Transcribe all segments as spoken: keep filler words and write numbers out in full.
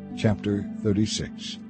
Chapter thirty-six.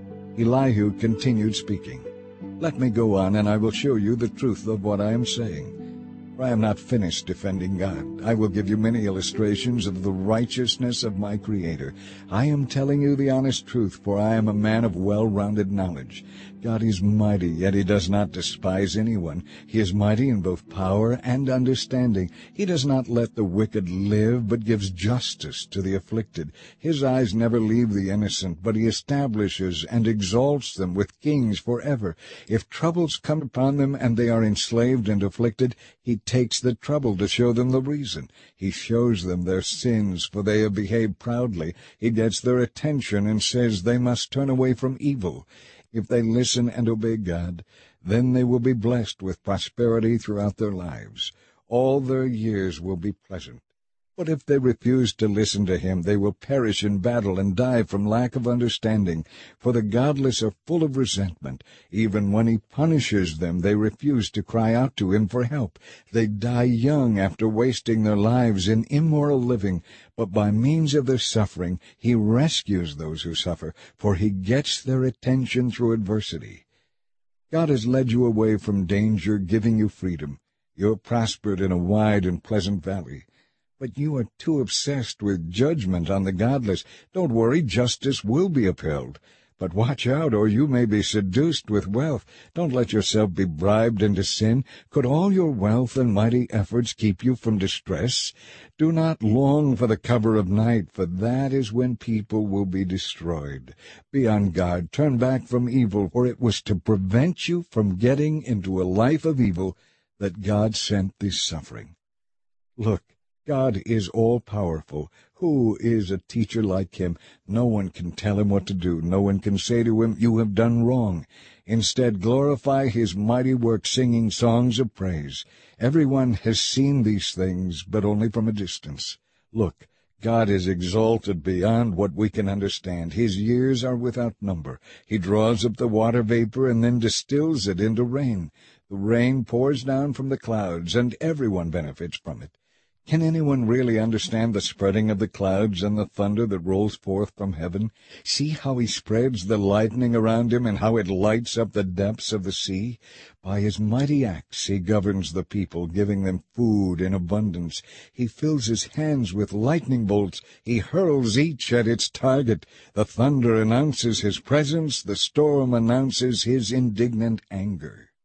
Elihu continued speaking. "Let me go on, and I will show you the truth of what I am saying. For I am not finished defending God. I will give you many illustrations of the righteousness of my Creator. I am telling you the honest truth, for I am a man of well-rounded knowledge. God is mighty, yet he does not despise anyone. He is mighty in both power and understanding. He does not let the wicked live, but gives justice to the afflicted. His eyes never leave the innocent, but he establishes and exalts them with kings forever. If troubles come upon them and they are enslaved and afflicted, he takes the trouble to show them the reason. He shows them their sins, for they have behaved proudly. He gets their attention and says they must turn away from evil. If they listen and obey God, then they will be blessed with prosperity throughout their lives. All their years will be pleasant. But if they refuse to listen to him, they will perish in battle and die from lack of understanding. For the godless are full of resentment. Even when he punishes them, they refuse to cry out to him for help. They die young after wasting their lives in immoral living. But by means of their suffering, he rescues those who suffer, for he gets their attention through adversity. God has led you away from danger, giving you freedom. You have prospered in a wide and pleasant valley. But you are too obsessed with judgment on the godless. Don't worry, justice will be upheld. But watch out, or you may be seduced with wealth. Don't let yourself be bribed into sin. Could all your wealth and mighty efforts keep you from distress? Do not long for the cover of night, for that is when people will be destroyed. Be on guard, turn back from evil, for it was to prevent you from getting into a life of evil that God sent this suffering. Look, God is all-powerful. Who is a teacher like him? No one can tell him what to do. No one can say to him, "You have done wrong." Instead, glorify his mighty work, singing songs of praise. Everyone has seen these things, but only from a distance. Look, God is exalted beyond what we can understand. His years are without number. He draws up the water vapor and then distills it into rain. The rain pours down from the clouds, and everyone benefits from it. Can anyone really understand the spreading of the clouds and the thunder that rolls forth from heaven? See how he spreads the lightning around him and how it lights up the depths of the sea. By his mighty acts he governs the people, giving them food in abundance. He fills his hands with lightning bolts. He hurls each at its target. The thunder announces his presence. The storm announces his indignant anger.